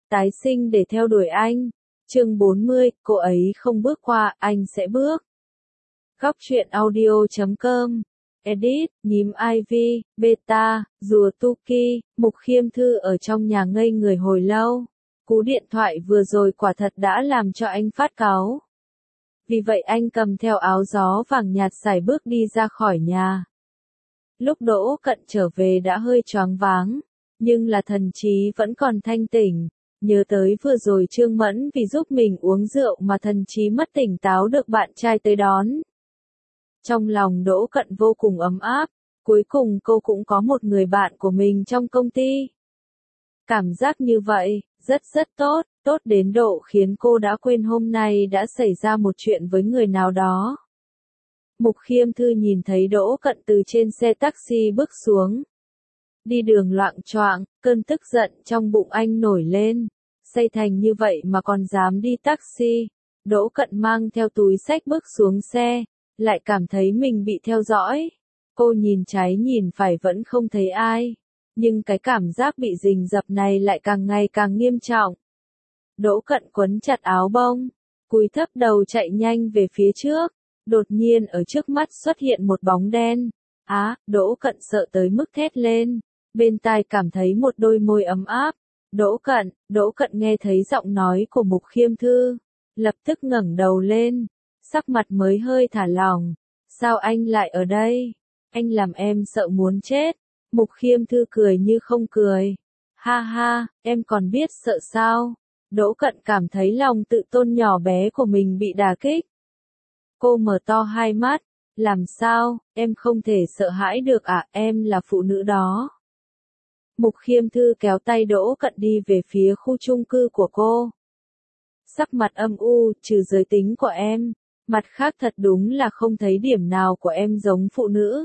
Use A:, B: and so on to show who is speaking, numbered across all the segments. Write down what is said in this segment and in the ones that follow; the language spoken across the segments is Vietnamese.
A: tái sinh để theo đuổi anh. Chương 40, cô ấy không bước qua, anh sẽ bước. Góc truyện audio.com. Edit, nhím Ivy, Beta, rùa Tuki, Mục Khiêm Thư ở trong nhà ngây người hồi lâu. Cú điện thoại vừa rồi quả thật đã làm cho anh phát cáu. Vì vậy anh cầm theo áo gió vàng nhạt sải bước đi ra khỏi nhà. Lúc Đỗ Cận trở về đã hơi choáng váng, nhưng là thần trí vẫn còn thanh tỉnh. Nhớ tới vừa rồi Trương Mẫn vì giúp mình uống rượu mà thần trí mất tỉnh táo được bạn trai tới đón. Trong lòng Đỗ Cận vô cùng ấm áp, cuối cùng cô cũng có một người bạn của mình trong công ty. Cảm giác như vậy, rất tốt, tốt đến độ khiến cô đã quên hôm nay đã xảy ra một chuyện với người nào đó. Mục Khiêm Thư nhìn thấy Đỗ Cận từ trên xe taxi bước xuống. Đi đường loạng choạng, cơn tức giận trong bụng anh nổi lên. Say thành như vậy mà còn dám đi taxi. Đỗ Cận mang theo túi xách bước xuống xe, lại cảm thấy mình bị theo dõi. Cô nhìn trái nhìn phải vẫn không thấy ai. Nhưng cái cảm giác bị rình rập này lại càng ngày càng nghiêm trọng. Đỗ Cận quấn chặt áo bông, cúi thấp đầu chạy nhanh về phía trước. Đột nhiên ở trước mắt xuất hiện một bóng đen. Đỗ Cận sợ tới mức thét lên. Bên tai cảm thấy một đôi môi ấm áp. Đỗ Cận nghe thấy giọng nói của Mục Khiêm Thư. Lập tức ngẩng đầu lên. Sắc mặt mới hơi thả lỏng. Sao anh lại ở đây? Anh làm em sợ muốn chết. Mục Khiêm Thư cười như không cười. Ha ha, em còn biết sợ sao? Đỗ Cận cảm thấy lòng tự tôn nhỏ bé của mình bị đả kích. Cô mở to hai mắt. Làm sao, em không thể sợ hãi được à, em là phụ nữ đó. Mục Khiêm Thư kéo tay Đỗ Cận đi về phía khu chung cư của cô. Sắc mặt âm u, trừ giới tính của em, mặt khác thật đúng là không thấy điểm nào của em giống phụ nữ.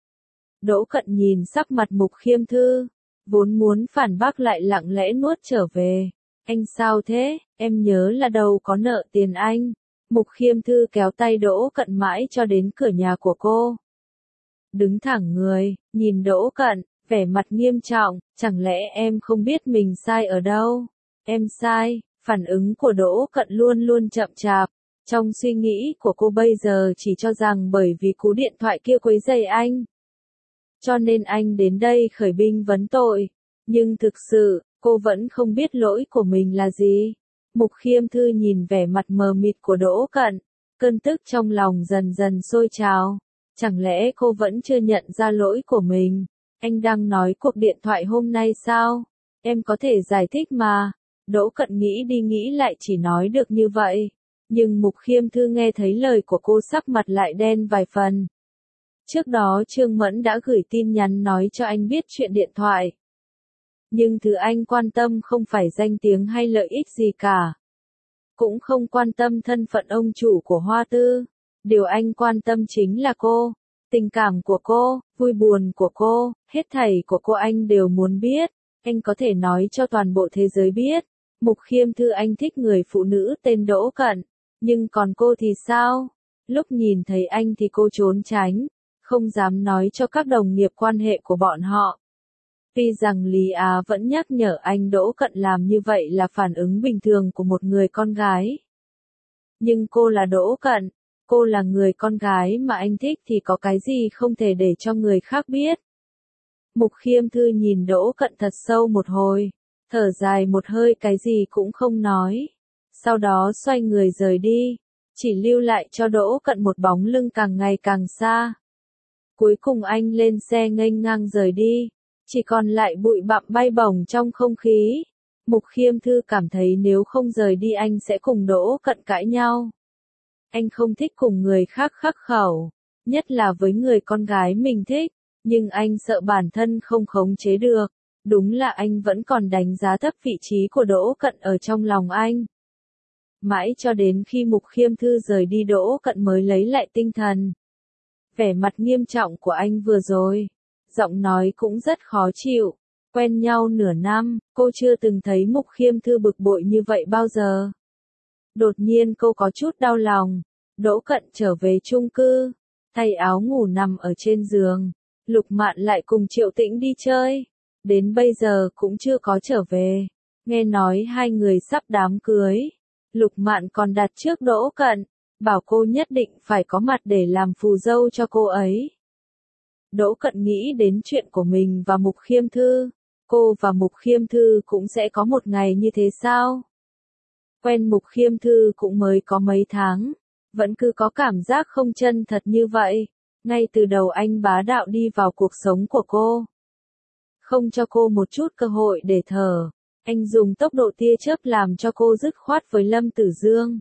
A: Đỗ Cận nhìn sắc mặt Mục Khiêm Thư, vốn muốn phản bác lại lặng lẽ nuốt trở về. Anh sao thế, em nhớ là đâu có nợ tiền anh. Mục Khiêm Thư kéo tay Đỗ Cận mãi cho đến cửa nhà của cô. Đứng thẳng người, nhìn Đỗ Cận, vẻ mặt nghiêm trọng, chẳng lẽ em không biết mình sai ở đâu? Em sai, phản ứng của Đỗ Cận luôn luôn chậm chạp. Trong suy nghĩ của cô bây giờ chỉ cho rằng bởi vì cú điện thoại kia quấy rầy anh, cho nên anh đến đây khởi binh vấn tội. Nhưng thực sự, cô vẫn không biết lỗi của mình là gì. Mục Khiêm Thư nhìn vẻ mặt mờ mịt của Đỗ Cận, cơn tức trong lòng dần dần sôi trào. Chẳng lẽ cô vẫn chưa nhận ra lỗi của mình? Anh đang nói cuộc điện thoại hôm nay sao? Em có thể giải thích mà. Đỗ Cận nghĩ đi nghĩ lại chỉ nói được như vậy. Nhưng Mục Khiêm Thư nghe thấy lời của cô sắc mặt lại đen vài phần. Trước đó Trương Mẫn đã gửi tin nhắn nói cho anh biết chuyện điện thoại. Nhưng thứ anh quan tâm không phải danh tiếng hay lợi ích gì cả. Cũng không quan tâm thân phận ông chủ của Hoa Tư. Điều anh quan tâm chính là cô. Tình cảm của cô, vui buồn của cô, hết thảy của cô anh đều muốn biết. Anh có thể nói cho toàn bộ thế giới biết. Mục Khiêm Thư anh thích người phụ nữ tên Đỗ Cận. Nhưng còn cô thì sao? Lúc nhìn thấy anh thì cô trốn tránh. Không dám nói cho các đồng nghiệp quan hệ của bọn họ. Tuy rằng Lý Á vẫn nhắc nhở anh Đỗ Cận làm như vậy là phản ứng bình thường của một người con gái. Nhưng cô là Đỗ Cận, cô là người con gái mà anh thích thì có cái gì không thể để cho người khác biết. Mục Khiêm Thư nhìn Đỗ Cận thật sâu một hồi, thở dài một hơi cái gì cũng không nói. Sau đó xoay người rời đi, chỉ lưu lại cho Đỗ Cận một bóng lưng càng ngày càng xa. Cuối cùng anh lên xe nghênh ngang rời đi. Chỉ còn lại bụi bặm bay bổng trong không khí. Mục Khiêm Thư cảm thấy nếu không rời đi anh sẽ cùng Đỗ Cận cãi nhau. Anh không thích cùng người khác khắc khẩu, nhất là với người con gái mình thích, nhưng anh sợ bản thân không khống chế được. Đúng là anh vẫn còn đánh giá thấp vị trí của Đỗ Cận ở trong lòng anh. Mãi cho đến khi Mục Khiêm Thư rời đi Đỗ Cận mới lấy lại tinh thần. Vẻ mặt nghiêm trọng của anh vừa rồi. Giọng nói cũng rất khó chịu. Quen nhau nửa năm, cô chưa từng thấy Mục Khiêm Thư bực bội như vậy bao giờ. Đột nhiên cô có chút đau lòng. Đỗ Cận trở về chung cư, thay áo ngủ nằm ở trên giường. Lục Mạn lại cùng Triệu Tĩnh đi chơi. Đến bây giờ cũng chưa có trở về. Nghe nói hai người sắp đám cưới, Lục Mạn còn đặt trước Đỗ Cận, bảo cô nhất định phải có mặt để làm phù dâu cho cô ấy. Đỗ Cận nghĩ đến chuyện của mình và Mục Khiêm Thư, cô và Mục Khiêm Thư cũng sẽ có một ngày như thế sao? Quen Mục Khiêm Thư cũng mới có mấy tháng, vẫn cứ có cảm giác không chân thật như vậy, ngay từ đầu anh bá đạo đi vào cuộc sống của cô. Không cho cô một chút cơ hội để thở, anh dùng tốc độ tia chớp làm cho cô dứt khoát với Lâm Tử Dương.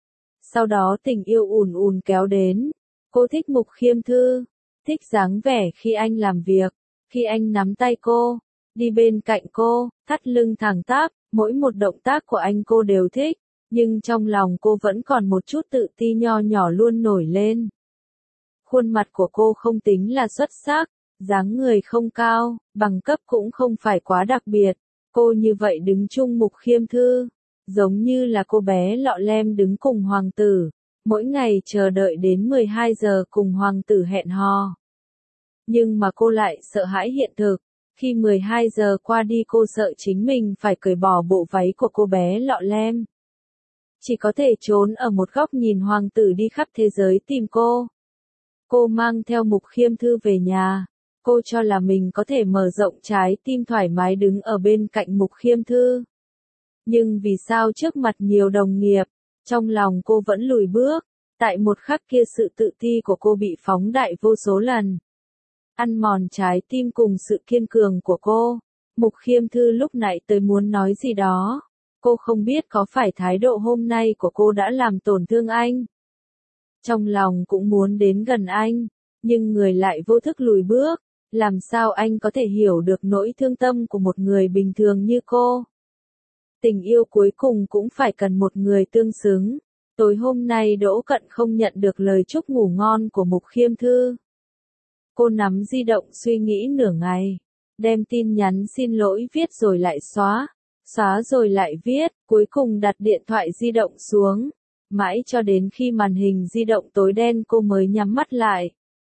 A: Sau đó tình yêu ùn ùn kéo đến, cô thích Mục Khiêm Thư, thích dáng vẻ khi anh làm việc, khi anh nắm tay cô, đi bên cạnh cô, thắt lưng thẳng tắp, mỗi một động tác của anh cô đều thích, nhưng trong lòng cô vẫn còn một chút tự ti nho nhỏ luôn nổi lên. Khuôn mặt của cô không tính là xuất sắc, dáng người không cao, bằng cấp cũng không phải quá đặc biệt, cô như vậy đứng chung Mục Khiêm Thư, giống như là cô bé lọ lem đứng cùng hoàng tử, mỗi ngày chờ đợi đến 12 giờ cùng hoàng tử hẹn hò. Nhưng mà cô lại sợ hãi hiện thực, khi 12 giờ qua đi cô sợ chính mình phải cởi bỏ bộ váy của cô bé lọ lem. Chỉ có thể trốn ở một góc nhìn hoàng tử đi khắp thế giới tìm cô. Cô mang theo Mục Khiêm Thư về nhà, cô cho là mình có thể mở rộng trái tim thoải mái đứng ở bên cạnh Mục Khiêm Thư. Nhưng vì sao trước mặt nhiều đồng nghiệp, trong lòng cô vẫn lùi bước, tại một khắc kia sự tự ti của cô bị phóng đại vô số lần. Ăn mòn trái tim cùng sự kiên cường của cô. Mục Khiêm Thư lúc nãy tới muốn nói gì đó. Cô không biết có phải thái độ hôm nay của cô đã làm tổn thương anh. Trong lòng cũng muốn đến gần anh, nhưng người lại vô thức lùi bước. Làm sao anh có thể hiểu được nỗi thương tâm của một người bình thường như cô? Tình yêu cuối cùng cũng phải cần một người tương xứng. Tối hôm nay Đỗ Cận không nhận được lời chúc ngủ ngon của Mục Khiêm Thư. Cô nắm di động suy nghĩ nửa ngày, đem tin nhắn xin lỗi viết rồi lại xóa, xóa rồi lại viết, cuối cùng đặt điện thoại di động xuống. Mãi cho đến khi màn hình di động tối đen cô mới nhắm mắt lại.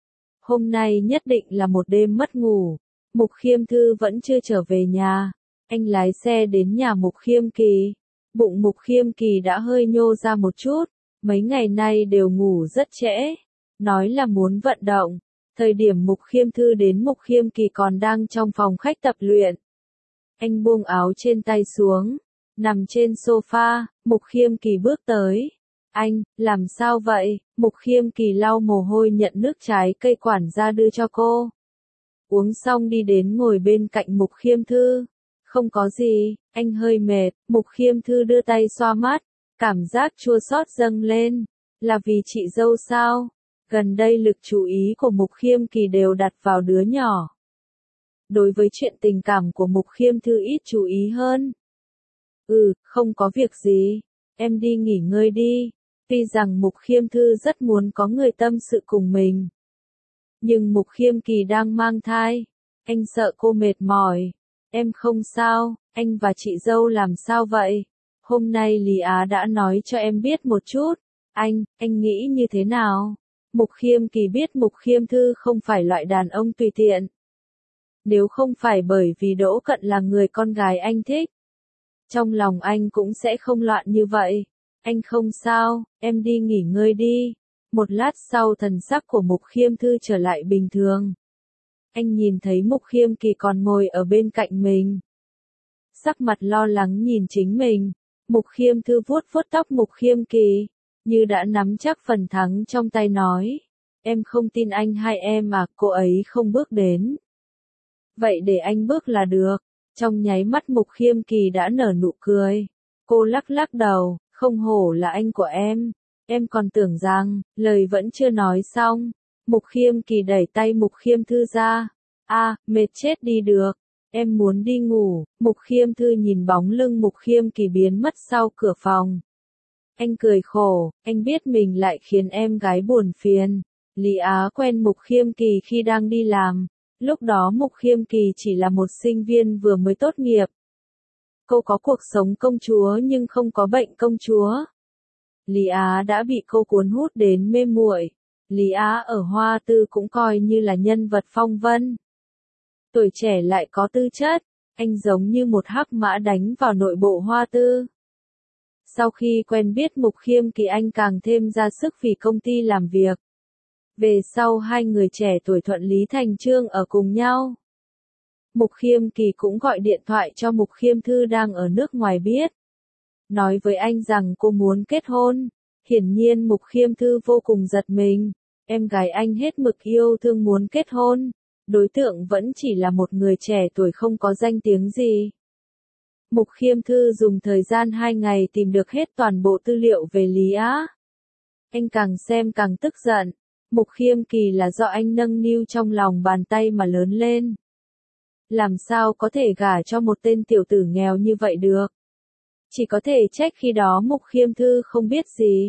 A: Hôm nay nhất định là một đêm mất ngủ. Mục Khiêm Thư vẫn chưa trở về nhà. Anh lái xe đến nhà Mục Khiêm Kỳ. Bụng Mục Khiêm Kỳ đã hơi nhô ra một chút. Mấy ngày nay đều ngủ rất trễ. Nói là muốn vận động. Thời điểm Mục Khiêm Thư đến Mục Khiêm Kỳ còn đang trong phòng khách tập luyện. Anh buông áo trên tay xuống. Nằm trên sofa, Mục Khiêm Kỳ bước tới. Anh, làm sao vậy? Mục Khiêm Kỳ lau mồ hôi nhận nước trái cây quản gia đưa cho cô. Uống xong đi đến ngồi bên cạnh Mục Khiêm Thư. Không có gì, anh hơi mệt. Mục Khiêm Thư đưa tay xoa mắt. Cảm giác chua xót dâng lên. Là vì chị dâu sao? Gần đây lực chú ý của Mục Khiêm Kỳ đều đặt vào đứa nhỏ. Đối với chuyện tình cảm của Mục Khiêm Thư ít chú ý hơn. Không có việc gì. Em đi nghỉ ngơi đi. Tuy rằng Mục Khiêm Thư rất muốn có người tâm sự cùng mình. Nhưng Mục Khiêm Kỳ đang mang thai. Anh sợ cô mệt mỏi. Em không sao, anh và chị dâu làm sao vậy? Hôm nay Lý Á đã nói cho em biết một chút. Anh nghĩ như thế nào? Mục Khiêm Kỳ biết Mục Khiêm Thư không phải loại đàn ông tùy tiện. Nếu không phải bởi vì Đỗ Cận là người con gái anh thích, trong lòng anh cũng sẽ không loạn như vậy. Anh không sao, em đi nghỉ ngơi đi. Một lát sau thần sắc của Mục Khiêm Thư trở lại bình thường. Anh nhìn thấy Mục Khiêm Kỳ còn ngồi ở bên cạnh mình. Sắc mặt lo lắng nhìn chính mình. Mục Khiêm Thư vuốt vuốt tóc Mục Khiêm Kỳ, như đã nắm chắc phần thắng trong tay nói. Em không tin anh hai em à, cô ấy không bước đến. Vậy để anh bước là được. Trong nháy mắt Mục Khiêm Kỳ đã nở nụ cười. Cô lắc lắc đầu, không hổ là anh của em còn tưởng rằng, lời vẫn chưa nói xong. Mục Khiêm Kỳ đẩy tay Mục Khiêm Thư ra. Mệt chết đi được. Em muốn đi ngủ. Mục Khiêm Thư nhìn bóng lưng Mục Khiêm Kỳ biến mất sau cửa phòng. Anh cười khổ, anh biết mình lại khiến em gái buồn phiền. Lý Á quen Mục Khiêm Kỳ khi đang đi làm. Lúc đó Mục Khiêm Kỳ chỉ là một sinh viên vừa mới tốt nghiệp. Cô có cuộc sống công chúa nhưng không có bệnh công chúa. Lý Á đã bị cô cuốn hút đến mê muội. Lý Á ở Hoa Tư cũng coi như là nhân vật phong vân. Tuổi trẻ lại có tư chất, Anh giống như một hắc mã đánh vào nội bộ Hoa Tư. Sau khi quen biết Mục Khiêm Kỳ anh càng thêm ra sức vì công ty làm việc. Về sau hai người trẻ tuổi thuận lý thành chương ở cùng nhau. Mục Khiêm Kỳ cũng gọi điện thoại cho Mục Khiêm Thư đang ở nước ngoài biết. Nói với anh rằng cô muốn kết hôn. Hiển nhiên Mục Khiêm Thư vô cùng giật mình. Em gái anh hết mực yêu thương muốn kết hôn. Đối tượng vẫn chỉ là một người trẻ tuổi không có danh tiếng gì. Mục Khiêm Thư dùng thời gian 2 ngày tìm được hết toàn bộ tư liệu về Lý Á. Anh càng xem càng tức giận. Mục Khiêm Kỳ là do anh nâng niu trong lòng bàn tay mà lớn lên. Làm sao có thể gả cho một tên tiểu tử nghèo như vậy được? Chỉ có thể trách khi đó Mục Khiêm Thư không biết gì.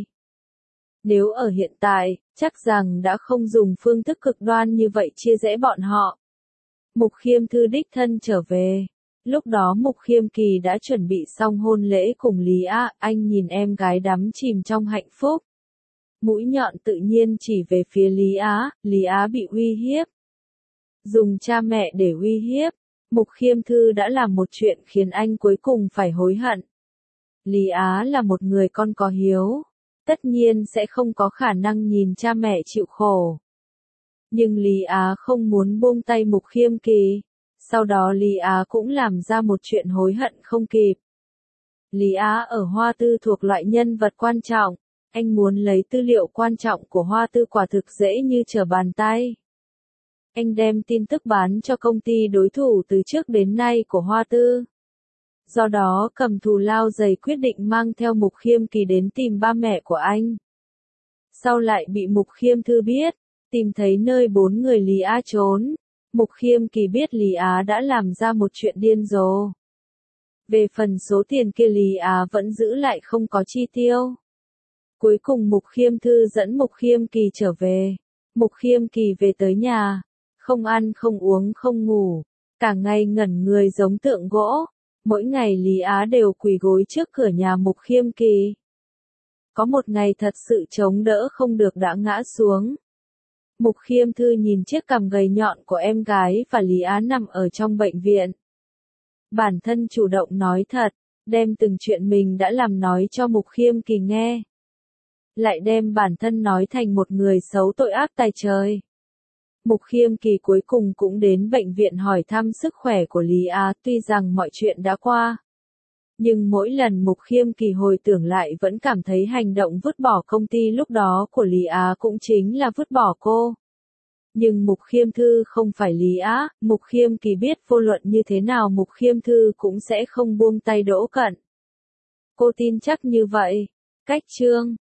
A: Nếu ở hiện tại, chắc rằng đã không dùng phương thức cực đoan như vậy chia rẽ bọn họ. Mục Khiêm Thư đích thân trở về. Lúc đó Mục Khiêm Kỳ đã chuẩn bị xong hôn lễ cùng Lý Á, anh nhìn em gái đắm chìm trong hạnh phúc. Mũi nhọn tự nhiên chỉ về phía Lý Á bị uy hiếp. Dùng cha mẹ để uy hiếp, Mục Khiêm Thư đã làm một chuyện khiến anh cuối cùng phải hối hận. Lý Á là một người con có hiếu, tất nhiên sẽ không có khả năng nhìn cha mẹ chịu khổ. Nhưng Lý Á không muốn buông tay Mục Khiêm Kỳ, sau đó Lý Á cũng làm ra một chuyện hối hận không kịp. Lý Á ở Hoa Tư thuộc loại nhân vật quan trọng, anh muốn lấy tư liệu quan trọng của Hoa Tư quả thực dễ như trở bàn tay. Anh đem tin tức bán cho công ty đối thủ từ trước đến nay của Hoa Tư. Do đó cầm thù lao dày quyết định mang theo Mục Khiêm Kỳ đến tìm ba mẹ của anh. Sau lại bị Mục Khiêm Thư biết, tìm thấy nơi 4 người Lý Á trốn. Mục Khiêm Kỳ biết Lý Á đã làm ra một chuyện điên rồ. Về phần số tiền kia Lý Á vẫn giữ lại không có chi tiêu. Cuối cùng Mục Khiêm Thư dẫn Mục Khiêm Kỳ trở về. Mục Khiêm Kỳ về tới nhà, không ăn không uống không ngủ, cả ngày ngẩn người giống tượng gỗ. Mỗi ngày Lý Á đều quỳ gối trước cửa nhà Mục Khiêm Kỳ. Có một ngày thật sự chống đỡ không được đã ngã xuống. Mục Khiêm Thư nhìn chiếc cằm gầy nhọn của em gái và Lý Á nằm ở trong bệnh viện. Bản thân chủ động nói thật, đem từng chuyện mình đã làm nói cho Mục Khiêm Kỳ nghe. Lại đem bản thân nói thành một người xấu tội ác tày trời. Mục Khiêm Kỳ cuối cùng cũng đến bệnh viện hỏi thăm sức khỏe của Lý Á, tuy rằng mọi chuyện đã qua. Nhưng mỗi lần Mục Khiêm Kỳ hồi tưởng lại vẫn cảm thấy hành động vứt bỏ công ty lúc đó của Lý Á cũng chính là vứt bỏ cô. Nhưng Mục Khiêm Thư không phải Lý Á, Mục Khiêm Kỳ biết vô luận như thế nào Mục Khiêm Thư cũng sẽ không buông tay Đỗ Cận. Cô tin chắc như vậy. Cách chương